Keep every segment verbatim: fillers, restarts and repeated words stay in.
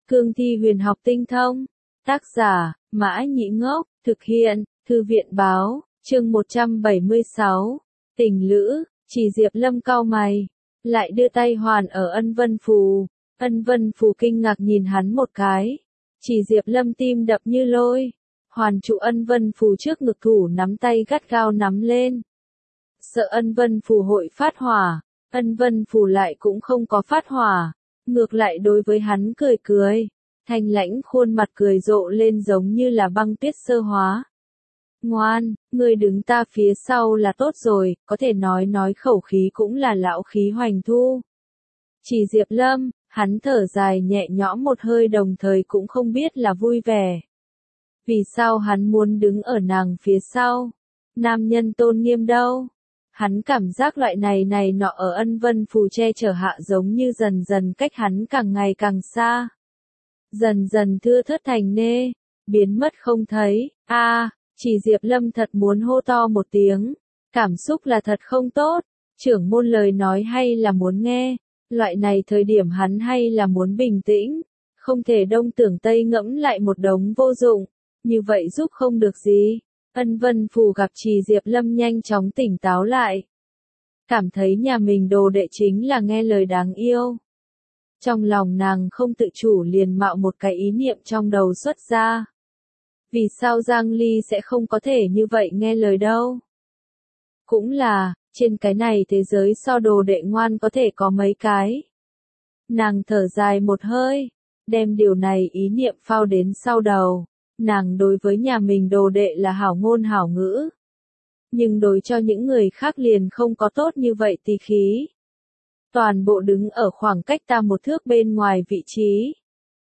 Cương thi huyền học tinh thông. Tác giả, Mã Nhĩ Ngốc, thực hiện, Thư viện Báo, chương một trăm bảy mươi sáu. Tình lữ, chỉ Diệp Lâm cau mày, lại đưa tay hoàn ở Ân Vân Phù. Ân Vân Phù kinh ngạc nhìn hắn một cái. Chỉ Diệp Lâm tim đập như lôi. Hoàn trụ Ân Vân Phù trước ngực thủ nắm tay gắt gao nắm lên. Sợ Ân Vân Phù hội phát hỏa. Ân Vân Phù lại cũng không có phát hỏa. Ngược lại đối với hắn cười cười. Thanh lãnh khuôn mặt cười rộ lên giống như là băng tuyết sơ hóa. Ngoan, ngươi đứng ta phía sau là tốt rồi, có thể nói nói khẩu khí cũng là lão khí hoành thu. Chỉ Diệp Lâm, hắn thở dài nhẹ nhõm một hơi đồng thời cũng không biết là vui vẻ. Vì sao hắn muốn đứng ở nàng phía sau? Nam nhân tôn nghiêm đâu? Hắn cảm giác loại này này nọ ở Ân Vân Phù che chở hạ giống như dần dần cách hắn càng ngày càng xa. Dần dần thưa thớt thành nê, biến mất không thấy. A, à, chỉ Diệp Lâm thật muốn hô to một tiếng. Cảm xúc là thật không tốt. Trưởng môn lời nói hay là muốn nghe. Loại này thời điểm hắn hay là muốn bình tĩnh. Không thể đông tưởng tây ngẫm lại một đống vô dụng. Như vậy giúp không được gì. Ân Vân Phù gặp Trì Diệp Lâm nhanh chóng tỉnh táo lại. Cảm thấy nhà mình đồ đệ chính là nghe lời đáng yêu. Trong lòng nàng không tự chủ liền mạo một cái ý niệm trong đầu xuất ra. Vì sao Giang Ly sẽ không có thể như vậy nghe lời đâu? Cũng là, trên cái này thế giới so đồ đệ ngoan có thể có mấy cái. Nàng thở dài một hơi, đem điều này ý niệm phao đến sau đầu. Nàng đối với nhà mình đồ đệ là hảo ngôn hảo ngữ. Nhưng đối cho những người khác liền không có tốt như vậy tỳ khí. Toàn bộ đứng ở khoảng cách ta một thước bên ngoài vị trí.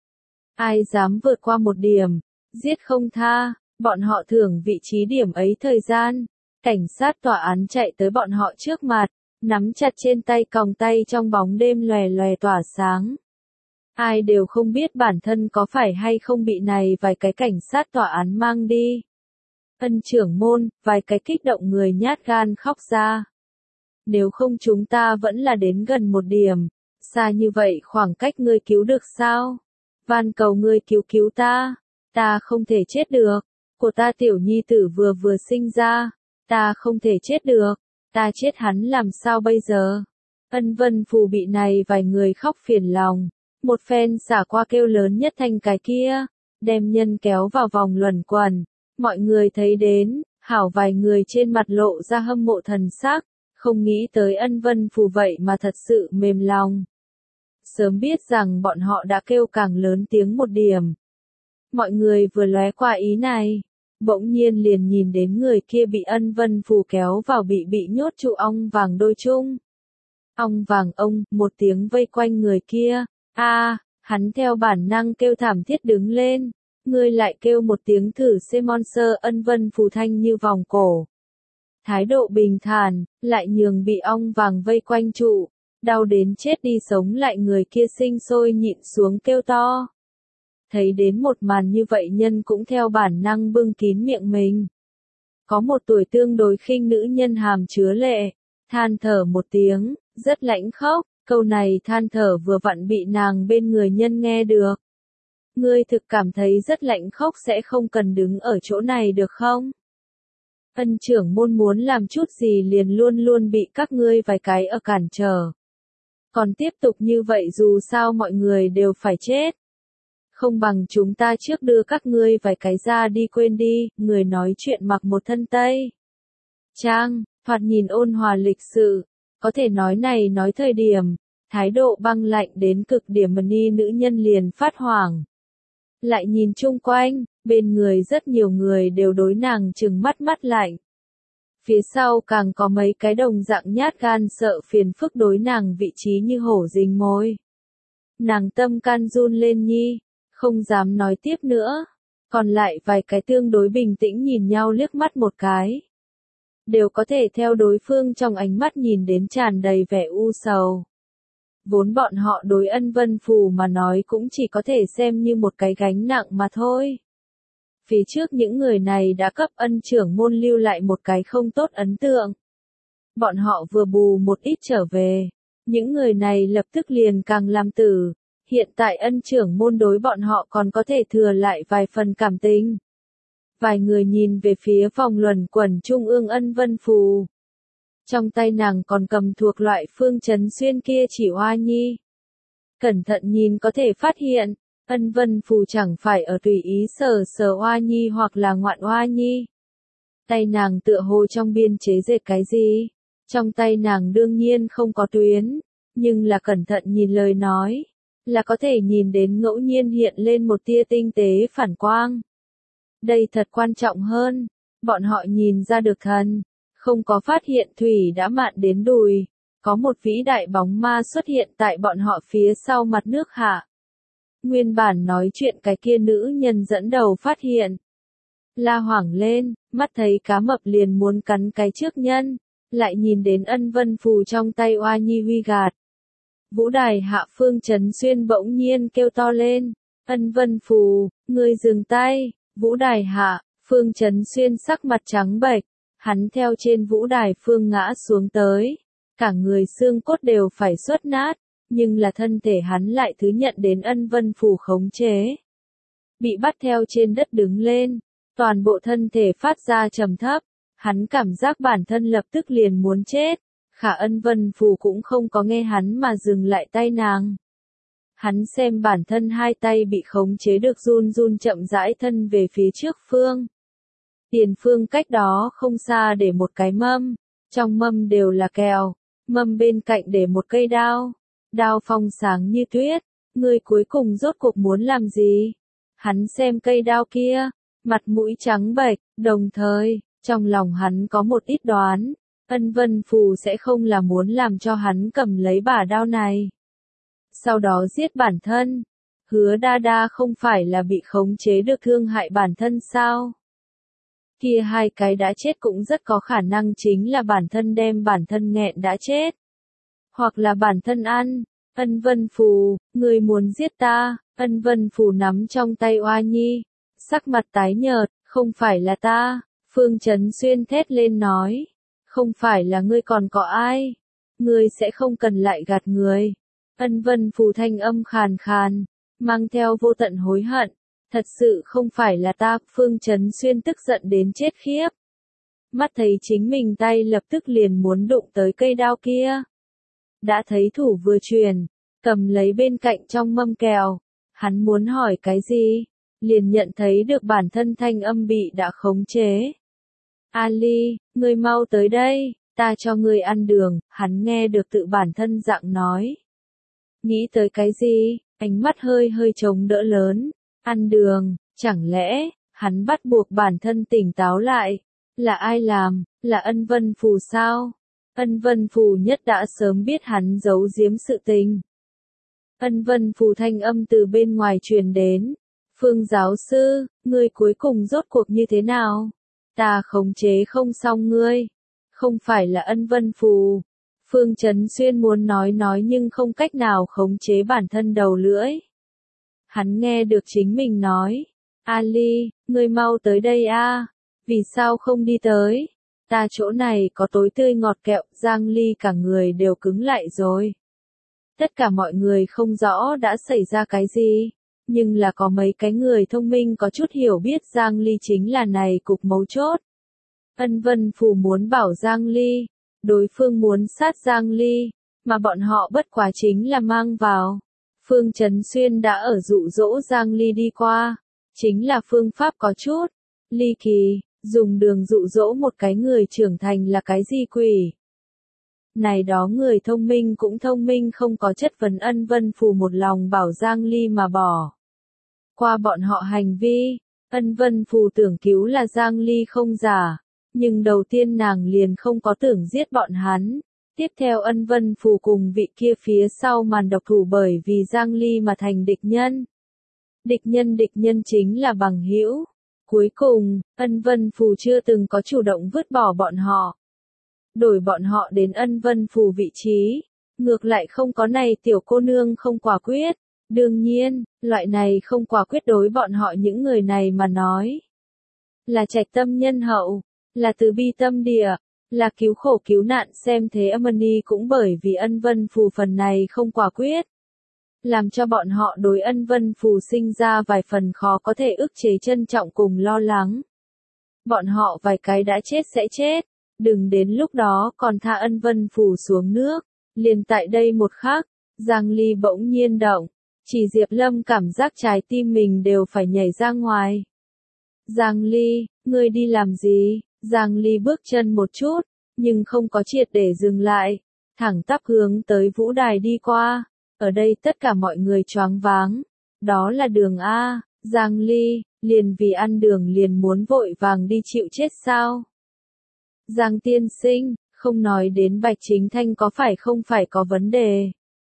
Ai dám vượt qua một điểm, giết không tha, bọn họ thưởng vị trí điểm ấy thời gian. Cảnh sát tòa án chạy tới bọn họ trước mặt, nắm chặt trên tay còng tay trong bóng đêm lòe lòe tỏa sáng. Ai đều không biết bản thân có phải hay không bị này vài cái cảnh sát tòa án mang đi. Ân trưởng môn, vài cái kích động người nhát gan khóc ra. Nếu không chúng ta vẫn là đến gần một điểm. Xa như vậy khoảng cách ngươi cứu được sao? Van cầu ngươi cứu cứu ta. Ta không thể chết được. Của ta tiểu nhi tử vừa vừa sinh ra. Ta không thể chết được. Ta chết hắn làm sao bây giờ? Ân Vân Phù bị này vài người khóc phiền lòng. Một phen xả qua kêu lớn nhất thành cái kia. Đem nhân kéo vào vòng luẩn quẩn. Mọi người thấy đến, hảo vài người trên mặt lộ ra hâm mộ thần sắc. Không nghĩ tới Ân Vân Phù vậy mà thật sự mềm lòng. Sớm biết rằng bọn họ đã kêu càng lớn tiếng một điểm. Mọi người vừa lóe qua ý này. Bỗng nhiên liền nhìn đến người kia bị Ân Vân Phù kéo vào bị bị nhốt trụ ong vàng đôi chung. Ong vàng ông, một tiếng vây quanh người kia. A, à, hắn theo bản năng kêu thảm thiết đứng lên. Ngươi lại kêu một tiếng thử xem monster. Ân Vân Phù thanh như vòng cổ. Thái độ bình thản, lại nhường bị ong vàng vây quanh trụ. Đau đến chết đi sống lại người kia sinh sôi nhịn xuống kêu to. Thấy đến một màn như vậy nhân cũng theo bản năng bưng kín miệng mình. Có một tuổi tương đối khinh nữ nhân hàm chứa lệ. Than thở một tiếng, rất lãnh khốc. Câu này than thở vừa vặn bị nàng bên người nhân nghe được. Ngươi thực cảm thấy rất lạnh khốc sẽ không cần đứng ở chỗ này được không? Ân trưởng môn muốn làm chút gì liền luôn luôn bị các ngươi vài cái ở cản trở. Còn tiếp tục như vậy dù sao mọi người đều phải chết. Không bằng chúng ta trước đưa các ngươi vài cái ra đi quên đi, người nói chuyện mặc một thân tây. Trang, thoạt nhìn ôn hòa lịch sự, có thể nói này nói thời điểm, thái độ băng lạnh đến cực điểm mà ni nữ nhân liền phát hoảng. Lại nhìn chung quanh, bên người rất nhiều người đều đối nàng trừng mắt mắt lạnh. Phía sau càng có mấy cái đồng dạng nhát gan sợ phiền phức đối nàng vị trí như hổ rình mồi. Nàng tâm can run lên nhi, không dám nói tiếp nữa. Còn lại vài cái tương đối bình tĩnh nhìn nhau liếc mắt một cái. Đều có thể theo đối phương trong ánh mắt nhìn đến tràn đầy vẻ u sầu. Vốn bọn họ đối Ân Vân Phù mà nói cũng chỉ có thể xem như một cái gánh nặng mà thôi. Phía trước những người này đã cấp Ân trưởng môn lưu lại một cái không tốt ấn tượng. Bọn họ vừa bù một ít trở về. Những người này lập tức liền càng làm tử. hiện tại ân trưởng môn đối bọn họ còn có thể thừa lại vài phần cảm tình. Vài người nhìn về phía vòng luẩn quẩn trung ương ân vân phù. Trong tay nàng còn cầm thuộc loại Phương Chấn Xuyên kia chỉ hoa nhi. Cẩn thận nhìn có thể phát hiện, ân vân phù chẳng phải ở tùy ý sờ sờ hoa nhi hoặc là ngoạn hoa nhi. Tay nàng tựa hồ trong biên chế dệt cái gì? Trong tay nàng đương nhiên không có tuyến, nhưng là cẩn thận nhìn lời nói, là có thể nhìn đến ngẫu nhiên hiện lên một tia tinh tế phản quang. Đây thật quan trọng hơn, bọn họ nhìn ra được thần, không có phát hiện thủy đã mạn đến đùi, có một vĩ đại bóng ma xuất hiện tại bọn họ phía sau mặt nước hạ. Nguyên bản nói chuyện cái kia nữ nhân dẫn đầu phát hiện. La hoảng lên, mắt thấy cá mập liền muốn cắn cái trước nhân, lại nhìn đến ân vân phù trong tay oa nhi huy gạt. Vũ đài hạ Phương Chấn Xuyên bỗng nhiên kêu to lên, ân vân phù, ngươi dừng tay, vũ đài hạ, Phương Chấn Xuyên sắc mặt trắng bệch, hắn theo trên vũ đài phương ngã xuống tới, cả người xương cốt đều phải xuất nát, nhưng là thân thể hắn lại thứ nhận đến ân vân phù khống chế. Bị bắt theo trên đất đứng lên, toàn bộ thân thể phát ra trầm thấp, hắn cảm giác bản thân lập tức liền muốn chết, khả ân vân phù cũng không có nghe hắn mà dừng lại tay nàng. Hắn xem bản thân hai tay bị khống chế được run run chậm rãi thân về phía trước phương. Tiền phương cách đó không xa để một cái mâm, trong mâm đều là kẹo, mâm bên cạnh để một cây đao, đao phong sáng như tuyết, người cuối cùng rốt cuộc muốn làm gì? Hắn xem cây đao kia, mặt mũi trắng bệch, đồng thời, trong lòng hắn có một ít đoán, ân vân phù sẽ không là muốn làm cho hắn cầm lấy bả đao này. Sau đó giết bản thân, hứa đa đa không phải là bị khống chế được thương hại bản thân sao? Kia hai cái đã chết cũng rất có khả năng chính là bản thân đem bản thân nghẹn đã chết. Hoặc là bản thân ăn, ân vân phù, người muốn giết ta, ân vân phù nắm trong tay oa nhi, sắc mặt tái nhợt, không phải là ta, Phương Chấn Xuyên thét lên nói, không phải là ngươi còn có ai, ngươi sẽ không cần lại gạt người. Ân vân phù thanh âm khàn khàn, mang theo vô tận hối hận. Thật sự không phải là ta, Phương Chấn Xuyên tức giận đến chết khiếp. Mắt thấy chính mình tay lập tức liền muốn đụng tới cây đao kia. Đã thấy thủ vừa truyền, cầm lấy bên cạnh trong mâm kẹo. Hắn muốn hỏi cái gì, liền nhận thấy được bản thân thanh âm bị đã khống chế. Ali, ngươi mau tới đây, ta cho ngươi ăn đường, hắn nghe được tự bản thân dạng nói. Nghĩ tới cái gì, ánh mắt hơi hơi chống đỡ lớn. Ăn đường, chẳng lẽ, hắn bắt buộc bản thân tỉnh táo lại, là ai làm, là ân vân phù sao? Ân vân phù nhất đã sớm biết hắn giấu giếm sự tình. Ân vân phù thanh âm từ bên ngoài truyền đến, Phương giáo sư, ngươi cuối cùng rốt cuộc như thế nào? Ta khống chế không xong ngươi, không phải là ân vân phù. Phương Chấn Xuyên muốn nói nói nhưng không cách nào khống chế bản thân đầu lưỡi. Hắn nghe được chính mình nói, Ali, ngươi mau tới đây a, vì sao không đi tới? Ta chỗ này có tối tươi ngọt kẹo, Giang Ly cả người đều cứng lại rồi. Tất cả mọi người không rõ đã xảy ra cái gì, nhưng là có mấy cái người thông minh có chút hiểu biết Giang Ly chính là này cục mấu chốt. Ân vân phù muốn bảo Giang Ly, đối phương muốn sát Giang Ly, mà bọn họ bất quá chính là mang vào. Phương Chấn Xuyên đã ở dụ dỗ Giang Ly đi qua, chính là phương pháp có chút ly kỳ, dùng đường dụ dỗ một cái người trưởng thành là cái gì quỷ. Này đó người thông minh cũng thông minh không có chất vấn ân vân phù một lòng bảo Giang Ly mà bỏ. Qua bọn họ hành vi, ân vân phù tưởng cứu là Giang Ly không giả, nhưng đầu tiên nàng liền không có tưởng giết bọn hắn. Tiếp theo ân vân phù cùng vị kia phía sau màn độc thủ bởi vì Giang Ly mà thành địch nhân. Địch nhân địch nhân chính là bằng hữu. Cuối cùng, ân vân phù chưa từng có chủ động vứt bỏ bọn họ. Đổi bọn họ đến ân vân phù vị trí. Ngược lại không có này tiểu cô nương không quả quyết. Đương nhiên, loại này không quả quyết đối bọn họ những người này mà nói. Là trạch tâm nhân hậu, là từ bi tâm địa. Là cứu khổ cứu nạn xem thế Amani cũng bởi vì ân vân phù phần này không quả quyết. làm cho bọn họ đối Ân Vân Phù sinh ra vài phần khó có thể ức chế trân trọng cùng lo lắng. Bọn họ vài cái đã chết sẽ chết, đừng đến lúc đó còn tha Ân Vân Phù xuống nước. Liền tại đây một khắc, Giang Ly bỗng nhiên động, chỉ Diệp Lâm cảm giác trái tim mình đều phải nhảy ra ngoài. Giang Ly, ngươi đi làm gì? Giang Ly bước chân một chút, nhưng không có triệt để dừng lại, thẳng tắp hướng tới vũ đài đi qua. Ở đây tất cả mọi người choáng váng. Đó là đường A, Giang Ly, liền vì ăn đường liền muốn vội vàng đi chịu chết sao? Giang tiên sinh, không nói đến Bạch Chính Thanh có phải không phải có vấn đề.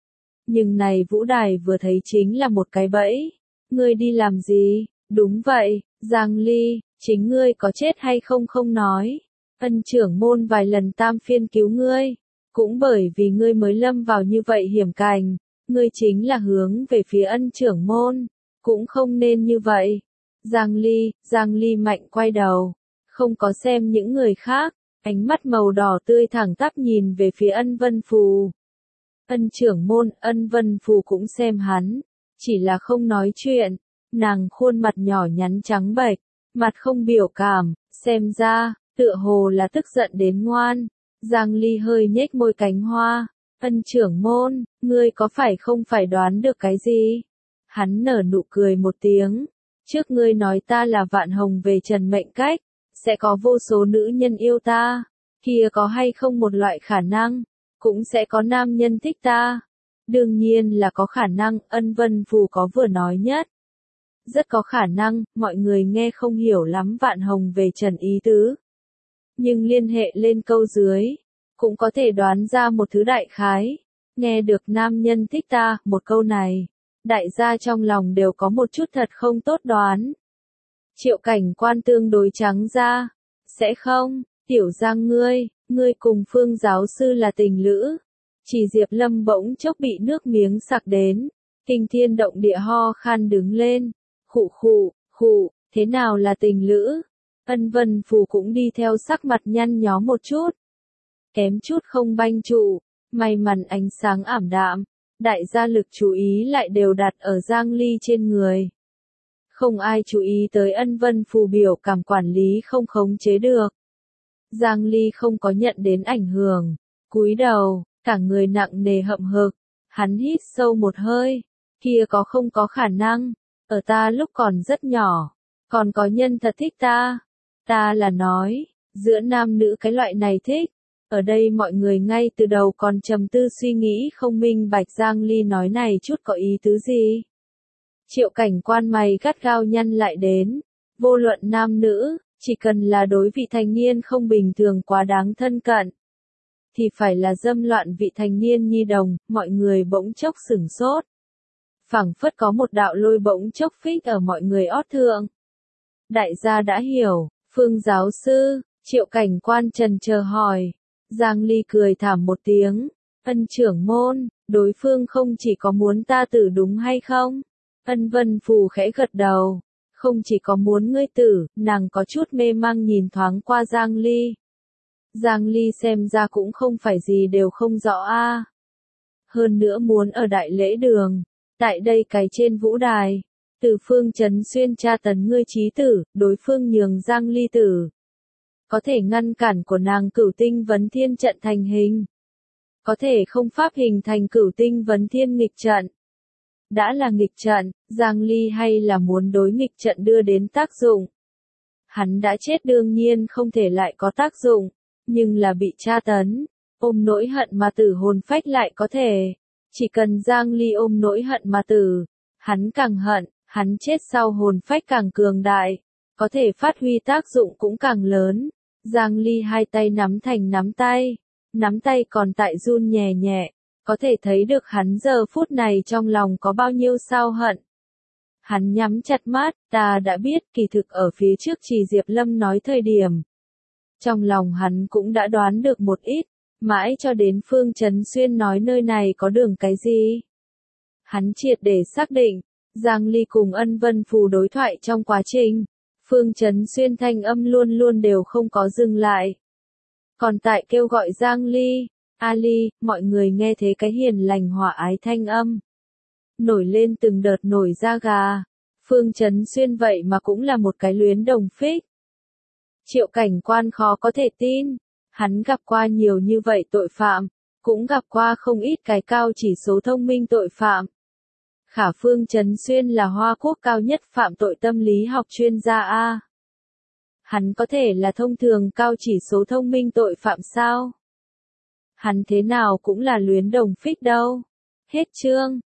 Nhưng này vũ đài vừa thấy chính là một cái bẫy. Ngươi đi làm gì? Đúng vậy, Giang Ly, chính ngươi có chết hay không không nói. Ân trưởng môn vài lần tam phiên cứu ngươi. Cũng bởi vì ngươi mới lâm vào như vậy hiểm cảnh. Ngươi chính là hướng về phía ân trưởng môn. Cũng không nên như vậy. Giang Ly, Giang Ly mạnh quay đầu. Không có xem những người khác. Ánh mắt màu đỏ tươi thẳng tắp nhìn về phía Ân Vân Phù. Ân trưởng môn, Ân Vân Phù cũng xem hắn. Chỉ là không nói chuyện. Nàng khuôn mặt nhỏ nhắn trắng bệch, mặt không biểu cảm, xem ra, tựa hồ là tức giận đến ngoan. Giang Ly hơi nhếch môi cánh hoa. Ân trưởng môn, ngươi có phải không phải đoán được cái gì? Hắn nở nụ cười một tiếng. Trước ngươi nói ta là vạn hồng về trần mệnh cách, sẽ có vô số nữ nhân yêu ta. Kia có hay không một loại khả năng, cũng sẽ có nam nhân thích ta. Đương nhiên là có khả năng, Ân Vân Phù có vừa nói nhất. Rất có khả năng, mọi người nghe không hiểu lắm vạn hồng về trần ý tứ. Nhưng liên hệ lên câu dưới, cũng có thể đoán ra một thứ đại khái. Nghe được nam nhân thích ta, một câu này, đại gia trong lòng đều có một chút thật không tốt đoán. Triệu Cảnh Quan tương đối trắng ra. Sẽ không, tiểu Giang ngươi, ngươi cùng Phương giáo sư là tình lữ. Chỉ Diệp Lâm bỗng chốc bị nước miếng sặc đến. Kinh thiên động địa ho khan đứng lên. Khụ khụ, khụ, thế nào là tình lữ? Ân Vân Phù cũng đi theo sắc mặt nhăn nhó một chút. Kém chút không banh trụ, may mắn ánh sáng ảm đạm. Đại gia lực chú ý lại đều đặt ở Giang Ly trên người. Không ai chú ý tới Ân Vân Phù biểu cảm quản lý không khống chế được. Giang Ly không có nhận đến ảnh hưởng, cúi đầu, cả người nặng nề hậm hực, hắn hít sâu một hơi, kia có không có khả năng, ở ta lúc còn rất nhỏ, còn có nhân thật thích ta, ta là nói, giữa nam nữ cái loại này thích, ở đây mọi người ngay từ đầu còn trầm tư suy nghĩ không minh bạch Giang Ly nói này chút có ý tứ gì. Triệu Cảnh Quan mày gắt gao nhăn lại đến, vô luận nam nữ, chỉ cần là đối vị thành niên không bình thường quá đáng thân cận, thì phải là dâm loạn vị thành niên nhi đồng, mọi người bỗng chốc sửng sốt. Phảng phất có một đạo lôi bỗng chốc phích ở mọi người ót thượng. Đại gia đã hiểu, Phương giáo sư, Triệu Cảnh Quan trần chờ hỏi. Giang Ly cười thảm một tiếng, Ân trưởng môn, đối phương không chỉ có muốn ta tử đúng hay không? Ân Vân Phù khẽ gật đầu, không chỉ có muốn ngươi tử, nàng có chút mê mang nhìn thoáng qua Giang Ly. Giang Ly xem ra cũng không phải gì đều không rõ a. À. Hơn nữa muốn ở đại lễ đường, tại đây cái trên vũ đài, từ phương trấn xuyên tra tấn ngươi chí tử, đối phương nhường Giang Ly tử. Có thể ngăn cản của nàng cửu tinh vấn thiên trận thành hình. Có thể không pháp hình thành cửu tinh vấn thiên nghịch trận. Đã là nghịch trận, Giang Ly hay là muốn đối nghịch trận đưa đến tác dụng. Hắn đã chết đương nhiên không thể lại có tác dụng, nhưng là bị tra tấn, ôm nỗi hận mà tử hồn phách lại có thể. Chỉ cần Giang Ly ôm nỗi hận mà tử, hắn càng hận, hắn chết sau hồn phách càng cường đại, có thể phát huy tác dụng cũng càng lớn. Giang Ly hai tay nắm thành nắm tay, nắm tay còn tại run nhẹ nhẹ, có thể thấy được hắn giờ phút này trong lòng có bao nhiêu sao hận. Hắn nhắm chặt mắt, ta đã biết kỳ thực ở phía trước Chỉ Diệp Lâm nói thời điểm. Trong lòng hắn cũng đã đoán được một ít, mãi cho đến Phương Trấn Xuyên nói nơi này có đường cái gì. Hắn triệt để xác định, Giang Ly cùng Ân Vân Phù đối thoại trong quá trình. Phương Trấn Xuyên thanh âm luôn luôn đều không có dừng lại. Còn tại kêu gọi Giang Ly, Ali, mọi người nghe thế cái hiền lành hòa ái thanh âm. nổi lên từng đợt nổi da gà. Phương Chấn Xuyên vậy mà cũng là một cái luyến đồng phích. Triệu Cảnh Quan khó có thể tin, hắn gặp qua nhiều như vậy tội phạm, cũng gặp qua không ít cái cao chỉ số thông minh tội phạm. Khả Phương Chấn Xuyên là Hoa Quốc cao nhất phạm tội tâm lý học chuyên gia A. Hắn có thể là thông thường cao chỉ số thông minh tội phạm sao? Hắn thế nào cũng là luyến đồng phích đâu. Hết chương.